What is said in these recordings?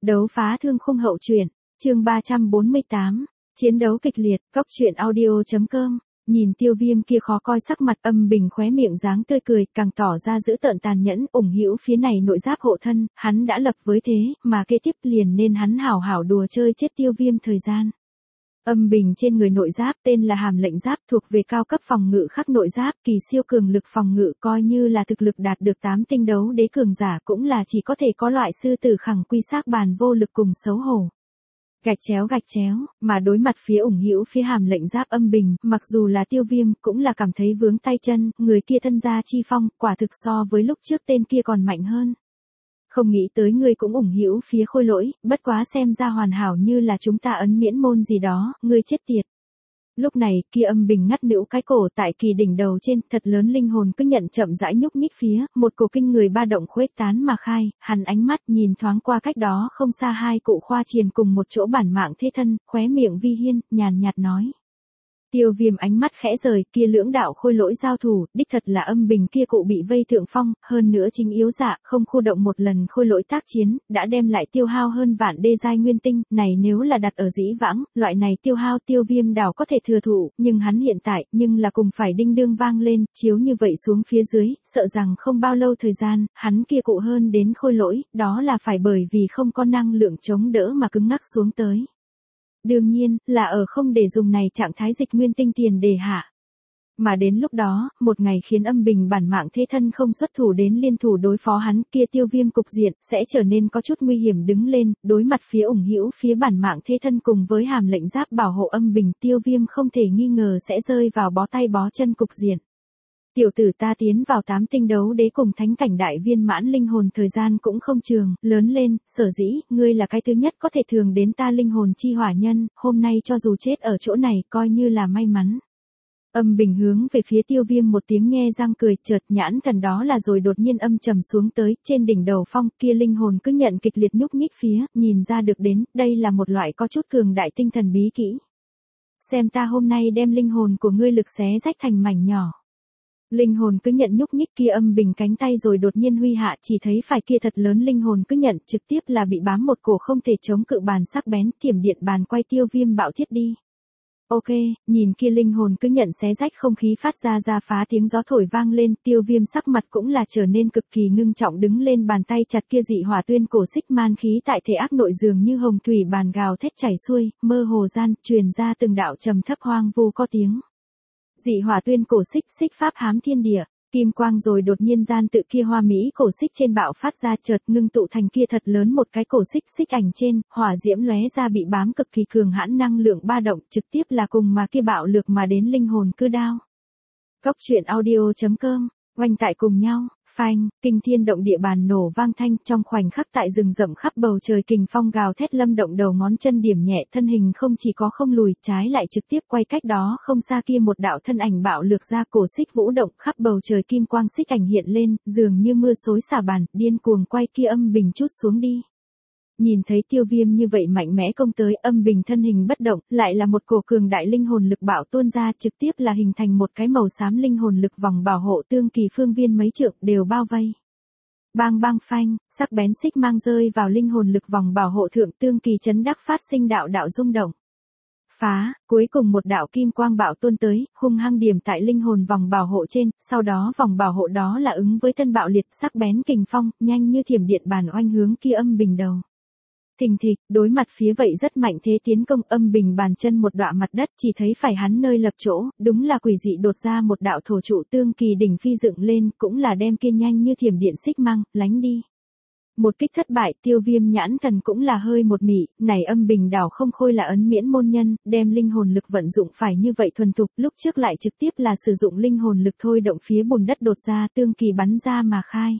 Đấu phá thương khung hậu truyện, chương 348, chiến đấu kịch liệt, góc truyện audio.com. Nhìn Tiêu Viêm kia khó coi sắc mặt, Âm Bình khóe miệng dáng tươi cười, càng tỏ ra dữ tợn tàn nhẫn, ủng hữu phía này nội giáp hộ thân, hắn đã lập với thế, mà kế tiếp liền nên hắn hảo hảo đùa chơi chết Tiêu Viêm thời gian. Âm Bình trên người nội giáp tên là Hàm Lệnh Giáp, thuộc về cao cấp phòng ngự khắc nội giáp, kỳ siêu cường lực phòng ngự, coi như là thực lực đạt được 8 tinh đấu đế cường giả cũng là chỉ có thể có loại sư tử khẳng quy xác bàn vô lực cùng xấu hổ. Gạch chéo, mà đối mặt phía ủng hữu phía Hàm Lệnh Giáp Âm Bình, mặc dù là Tiêu Viêm cũng là cảm thấy vướng tay chân, người kia thân gia chi phong, quả thực so với lúc trước tên kia còn mạnh hơn. Không nghĩ tới ngươi cũng ủng hữu phía Khôi Lỗi, bất quá xem ra hoàn hảo như là chúng ta ấn miễn môn gì đó, ngươi chết tiệt. Lúc này, kia Âm Bình ngắt nữu cái cổ tại kỳ đỉnh đầu trên, thật lớn linh hồn cứ nhận chậm rãi nhúc nhích phía, một cổ kinh người ba động khuếch tán mà khai, hắn ánh mắt nhìn thoáng qua cách đó không xa hai cụ khoa triền cùng một chỗ bản mạng thế thân, khóe miệng vi hiên, nhàn nhạt nói. Tiêu Viêm ánh mắt khẽ rời, kia lưỡng đạo Khôi Lỗi giao thủ, đích thật là Âm Bình kia cụ bị vây thượng phong, hơn nữa chính yếu dạ, không khu động một lần Khôi Lỗi tác chiến, đã đem lại tiêu hao hơn vạn đê giai nguyên tinh, này nếu là đặt ở dĩ vãng, loại này tiêu hao Tiêu Viêm đảo có thể thừa thụ, nhưng hắn hiện tại, nhưng là cùng phải đinh đương vang lên, chiếu như vậy xuống phía dưới, sợ rằng không bao lâu thời gian, hắn kia cụ hơn đến Khôi Lỗi, đó là phải bởi vì không có năng lượng chống đỡ mà cứng ngắc xuống tới. Đương nhiên, là ở không để dùng này trạng thái dịch nguyên tinh tiền để hạ. Mà đến lúc đó, một ngày khiến Âm Bình bản mạng thế thân không xuất thủ đến liên thủ đối phó hắn, kia Tiêu Viêm cục diện sẽ trở nên có chút nguy hiểm đứng lên, đối mặt phía ủng hữu phía bản mạng thế thân cùng với Hàm Lệnh Giáp bảo hộ Âm Bình, Tiêu Viêm không thể nghi ngờ sẽ rơi vào bó tay bó chân cục diện. Tiểu tử ta tiến vào 8 tinh đấu đế cùng thánh cảnh đại viên mãn linh hồn thời gian cũng không trường, lớn lên, sở dĩ, ngươi là cái thứ nhất có thể thường đến ta linh hồn chi hỏa nhân, hôm nay cho dù chết ở chỗ này coi như là may mắn. Âm Bình hướng về phía Tiêu Viêm một tiếng nhe răng cười, chợt nhãn thần đó là rồi đột nhiên âm trầm xuống tới, trên đỉnh đầu phong kia linh hồn cứ nhận kịch liệt nhúc nhích phía, nhìn ra được đến, đây là một loại có chút cường đại tinh thần bí kỹ. Xem ta hôm nay đem linh hồn của ngươi lực xé rách thành mảnh nhỏ. Linh hồn cứ nhận nhúc nhích kia Âm Bình cánh tay rồi đột nhiên huy hạ, chỉ thấy phải kia thật lớn linh hồn cứ nhận trực tiếp là bị bám một cổ không thể chống cự bàn sắc bén, thiểm điện bàn quay Tiêu Viêm bạo thiết đi. Ok, nhìn kia linh hồn cứ nhận xé rách không khí phát ra phá tiếng gió thổi vang lên, Tiêu Viêm sắc mặt cũng là trở nên cực kỳ ngưng trọng đứng lên, bàn tay chặt kia dị hỏa tuyên cổ xích man khí tại thể ác nội dường như hồng thủy bàn gào thét chảy xuôi, mơ hồ gian truyền ra từng đạo trầm thấp hoang vu có tiếng. Dị hỏa tuyên cổ xích pháp hám thiên địa, kim quang rồi đột nhiên gian tự kia hoa mỹ cổ xích trên bạo phát ra, chợt ngưng tụ thành kia thật lớn một cái cổ xích ảnh trên, hỏa diễm lóe ra bị bám cực kỳ cường hãn năng lượng ba động, trực tiếp là cùng mà kia bạo lược mà đến linh hồn cứ đao. Góc truyện audio.com, oanh tại cùng nhau. Phanh, kinh thiên động địa bàn nổ vang thanh, trong khoảnh khắc tại rừng rậm khắp bầu trời kình phong gào thét lâm động đầu ngón chân điểm nhẹ, thân hình không chỉ có không lùi, trái lại trực tiếp quay cách đó không xa kia một đạo thân ảnh bạo lược ra, cổ xích vũ động, khắp bầu trời kim quang xích ảnh hiện lên, dường như mưa xối xả bàn, điên cuồng quay kia Âm Bình chút xuống đi. Nhìn thấy Tiêu Viêm như vậy mạnh mẽ công tới, Âm Bình thân hình bất động, lại là một cổ cường đại linh hồn lực bạo tuôn ra, trực tiếp là hình thành một cái màu xám linh hồn lực vòng bảo hộ tương kỳ phương viên mấy trượng đều bao vây. Bang bang phanh, sắc bén xích mang rơi vào linh hồn lực vòng bảo hộ thượng, tương kỳ chấn đắc phát sinh đạo rung động. Phá, cuối cùng một đạo kim quang bạo tuôn tới, hung hăng điểm tại linh hồn vòng bảo hộ trên, sau đó vòng bảo hộ đó là ứng với thân bạo liệt sắc bén kình phong, nhanh như thiểm điện bàn oanh hướng kia Âm Bình đầu. Thình thịch, đối mặt phía vậy rất mạnh thế tiến công, Âm Bình bàn chân một đọa mặt đất, chỉ thấy phải hắn nơi lập chỗ, đúng là quỷ dị đột ra một đạo thổ trụ tương kỳ đỉnh phi dựng lên, cũng là đem kia nhanh như thiểm điện xích mang, lánh đi. Một kích thất bại, Tiêu Viêm nhãn thần cũng là hơi một mị, này Âm Bình đảo không khôi là ấn miễn môn nhân, đem linh hồn lực vận dụng phải như vậy thuần thục, lúc trước lại trực tiếp là sử dụng linh hồn lực thôi động phía bùn đất đột ra, tương kỳ bắn ra mà khai.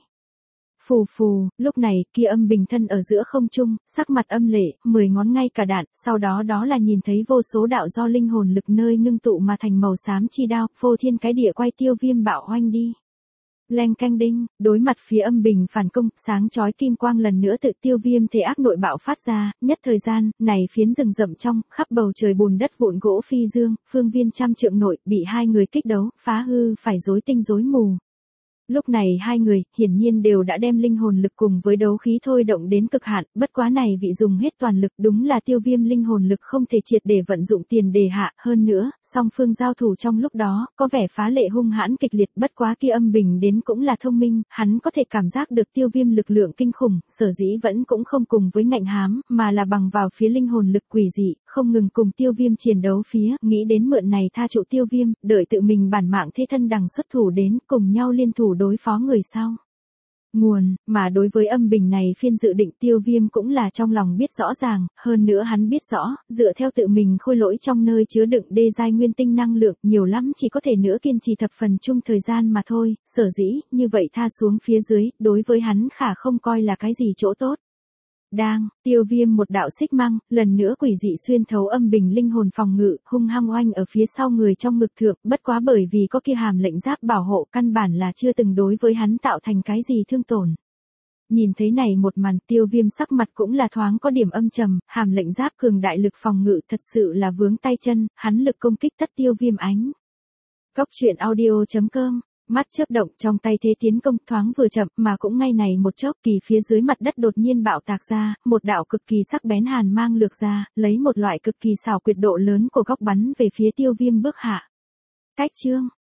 Phù phù, lúc này, kia Âm Bình thân ở giữa không trung, sắc mặt âm lệ, 10 ngón ngay cả đạn, sau đó đó là nhìn thấy vô số đạo do linh hồn lực nơi ngưng tụ mà thành màu xám chi đao, phô thiên cái địa quay Tiêu Viêm bạo hoanh đi. Leng canh đinh, đối mặt phía Âm Bình phản công, sáng chói kim quang lần nữa tự Tiêu Viêm thể ác nội bạo phát ra, nhất thời gian, này phiến rừng rậm trong, khắp bầu trời bùn đất vụn gỗ phi dương, phương viên trăm trượng nội, bị hai người kích đấu, phá hư phải rối tinh rối mù. Lúc này hai người, hiển nhiên đều đã đem linh hồn lực cùng với đấu khí thôi động đến cực hạn, bất quá này vị dùng hết toàn lực đúng là Tiêu Viêm linh hồn lực không thể triệt để vận dụng tiền đề hạ, hơn nữa, song phương giao thủ trong lúc đó, có vẻ phá lệ hung hãn kịch liệt, bất quá kia Âm Bình đến cũng là thông minh, hắn có thể cảm giác được Tiêu Viêm lực lượng kinh khủng, sở dĩ vẫn cũng không cùng với ngạnh hám, mà là bằng vào phía linh hồn lực quỷ dị, không ngừng cùng Tiêu Viêm chiến đấu phía, nghĩ đến mượn này tha trụ Tiêu Viêm, đợi tự mình bản mạng thế thân đằng xuất thủ đến, cùng nhau liên thủ đối phó người sau. Nguồn, mà đối với Âm Bình này phiên dự định Tiêu Viêm cũng là trong lòng biết rõ ràng, hơn nữa hắn biết rõ, dựa theo tự mình khôi lỗi trong nơi chứa đựng đê giai nguyên tinh năng lượng, nhiều lắm chỉ có thể nữa kiên trì thập phần chung thời gian mà thôi, sở dĩ, như vậy tha xuống phía dưới, đối với hắn khả không coi là cái gì chỗ tốt. Đang, Tiêu Viêm một đạo xích măng, lần nữa quỷ dị xuyên thấu Âm Bình linh hồn phòng ngự, hung hăng oanh ở phía sau người trong ngực thượng, bất quá bởi vì có kia hàm lệnh giáp bảo hộ căn bản là chưa từng đối với hắn tạo thành cái gì thương tổn. Nhìn thấy này một màn, Tiêu Viêm sắc mặt cũng là thoáng có điểm âm trầm, hàm lệnh giáp cường đại lực phòng ngự thật sự là vướng tay chân, hắn lực công kích tất Tiêu Viêm ánh. Góc truyện audio.com. Mắt chớp động trong tay thế tiến công thoáng vừa chậm mà cũng ngay này một chốc kỳ phía dưới mặt đất đột nhiên bạo tạc ra, một đạo cực kỳ sắc bén hàn mang lược ra, lấy một loại cực kỳ xảo quyệt độ lớn của góc bắn về phía Tiêu Viêm bước hạ. Cách chương.